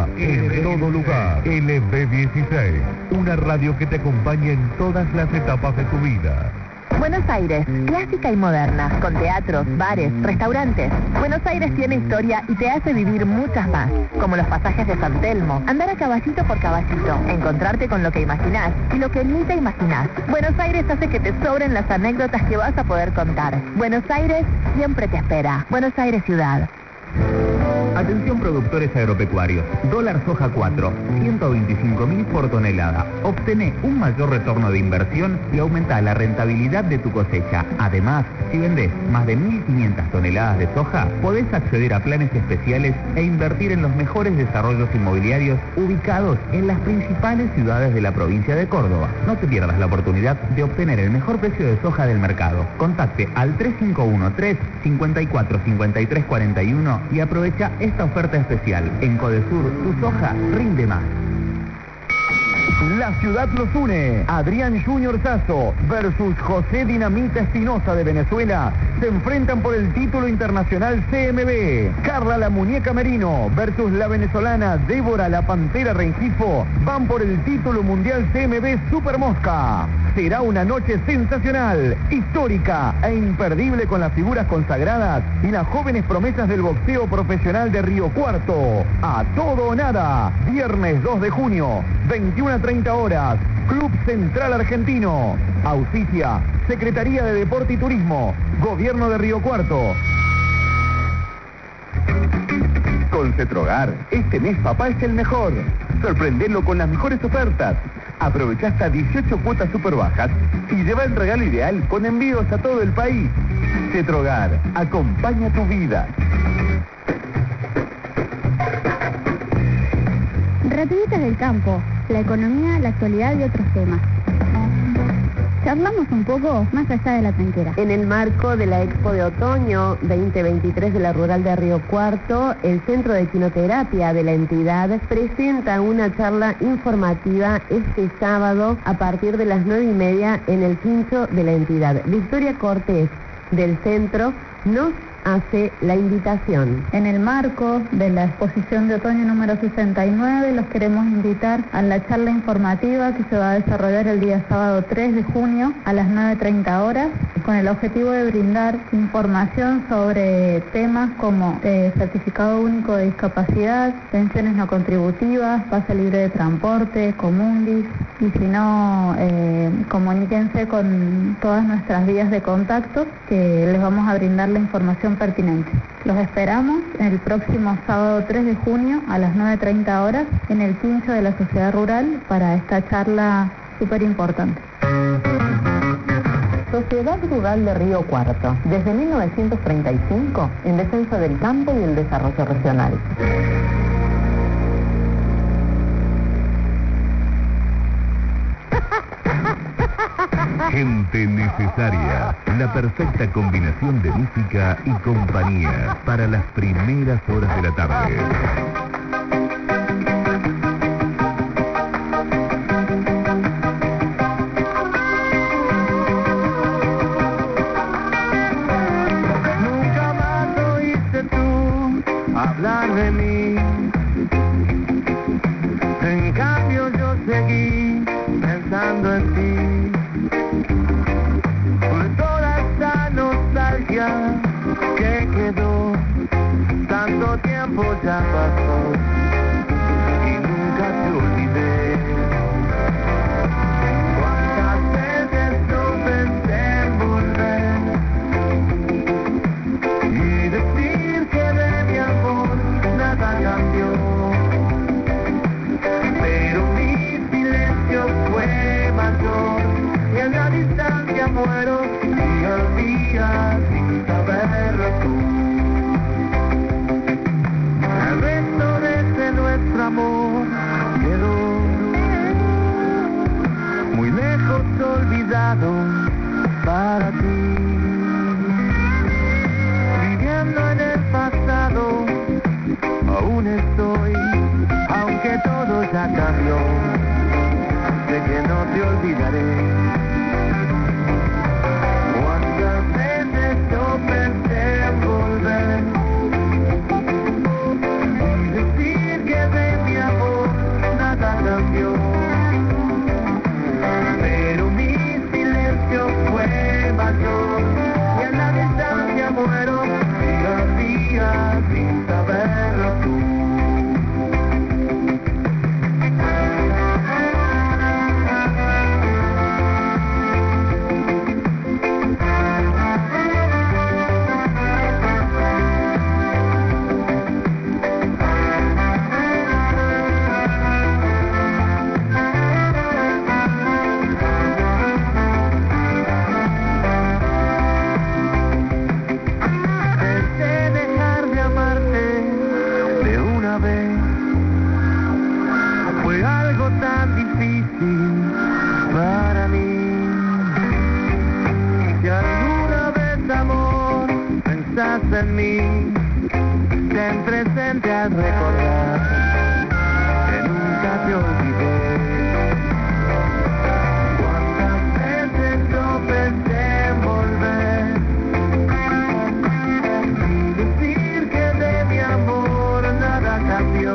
soja en todo lugar. LB16, una radio que te acompaña en todas las etapas de tu vida. Buenos Aires, clásica y moderna, con teatros, bares, restaurantes. Buenos Aires tiene historia y te hace vivir muchas más, como los pasajes de San Telmo, andar a caballito por caballito, encontrarte con lo que imaginás y lo que ni te imaginás. Buenos Aires hace que te sobren las anécdotas que vas a poder contar. Buenos Aires siempre te espera. Buenos Aires ciudad. Atención productores agropecuarios, dólar soja 4, 125.000 por tonelada. Obtené un mayor retorno de inversión y aumenta la rentabilidad de tu cosecha. Además, si vendés más de 1.500 toneladas de soja, podés acceder a planes especiales e invertir en los mejores desarrollos inmobiliarios ubicados en las principales ciudades de la provincia de Córdoba. No te pierdas la oportunidad de obtener el mejor precio de soja del mercado. Contacte al 3513-545341 y aprovecha esta oferta especial. En Codesur, tu soja rinde más. La ciudad los une. Adrián Junior Sasso versus José Dinamita Espinosa de Venezuela se enfrentan por el título internacional CMB. Carla la Muñeca Merino versus la venezolana Débora la Pantera Rengifo van por el título mundial CMB Super Mosca. Será una noche sensacional, histórica e imperdible con las figuras consagradas y las jóvenes promesas del boxeo profesional de Río Cuarto. A todo o nada, viernes 2 de junio, 21:30 horas, Club Central Argentino. Auspicia, Secretaría de Deporte y Turismo, Gobierno de Río Cuarto. Con Cetrogar, este mes papá es el mejor. Sorprenderlo con las mejores ofertas. Aprovecha hasta 18 cuotas super bajas y lleva el regalo ideal con envíos a todo el país. Cetrogar, acompaña tu vida. Gratuitas del campo, la economía, la actualidad y otros temas. Charlamos un poco más allá de la tranquera. En el marco de la Expo de Otoño 2023 de la Rural de Río Cuarto, el Centro de Quinoterapia de la entidad presenta una charla informativa este sábado a partir de las 9:30 en el quincho de la entidad. Victoria Cortés, del centro, nos hace la invitación. En el marco de la exposición de otoño número 69, los queremos invitar a la charla informativa que se va a desarrollar el día sábado 3 de junio a las 9:30 horas, con el objetivo de brindar información sobre temas como certificado único de discapacidad, pensiones no contributivas, pase libre de transporte, Comundis, y si no, comuníquense con todas nuestras vías de contacto que les vamos a brindar la información pertinente. Los esperamos el próximo sábado 3 de junio a las 9:30 horas en el quincho de la Sociedad Rural para esta charla súper importante. Sociedad Rural de Río Cuarto, desde 1935, en defensa del campo y el desarrollo regional. Gente necesaria, la perfecta combinación de música y compañía para las primeras horas de la tarde. Nunca más oíste tú hablar de mí. En cambio yo seguí pensando en ti. Que quedó, tanto tiempo ya pasó y nunca te olvidé. Cuántas veces yo pensé en volver y decir que de mi amor nada cambió, pero mi silencio fue mayor y en la distancia muero día a día. El resto de nuestro amor quedó muy lejos, olvidado para ti. Viviendo en el pasado, aún estoy, aunque todo ya cambió. Sé que no te olvidaré. Pensé en volver y decir que de mi así para mí. Si alguna vez, amor, pensás en mí, ten presente al recordar que nunca te olvidé. Cuántas veces yo pensé en volver y decir que de mi amor nada cambió,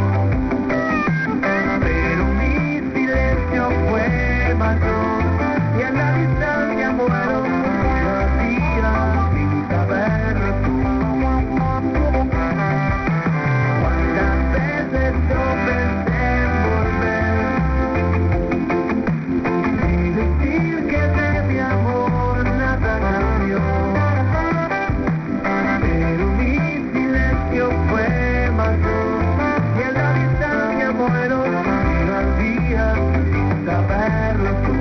pero mi silencio fue mayor y en la distancia muero todavía sin saberlo tú. Cuántas veces yo pensé en volver y decir que de mi amor nada cambió, pero mi silencio fue mayor y en la distancia muero todavía sin saberlo tú.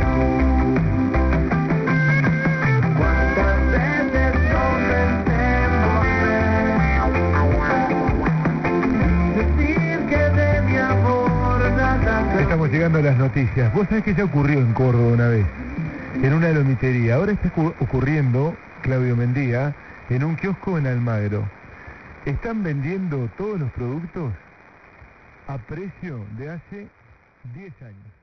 Cuántas veces yo pensé en volver y decir que de mi amor nada cambió. Estamos llegando a las noticias. Vos sabés que ya ocurrió en Córdoba una vez, en una lomitería. Ahora está ocurriendo, Claudio Mendía, en un kiosco en Almagro. Están vendiendo todos los productos a precio de hace 10 años.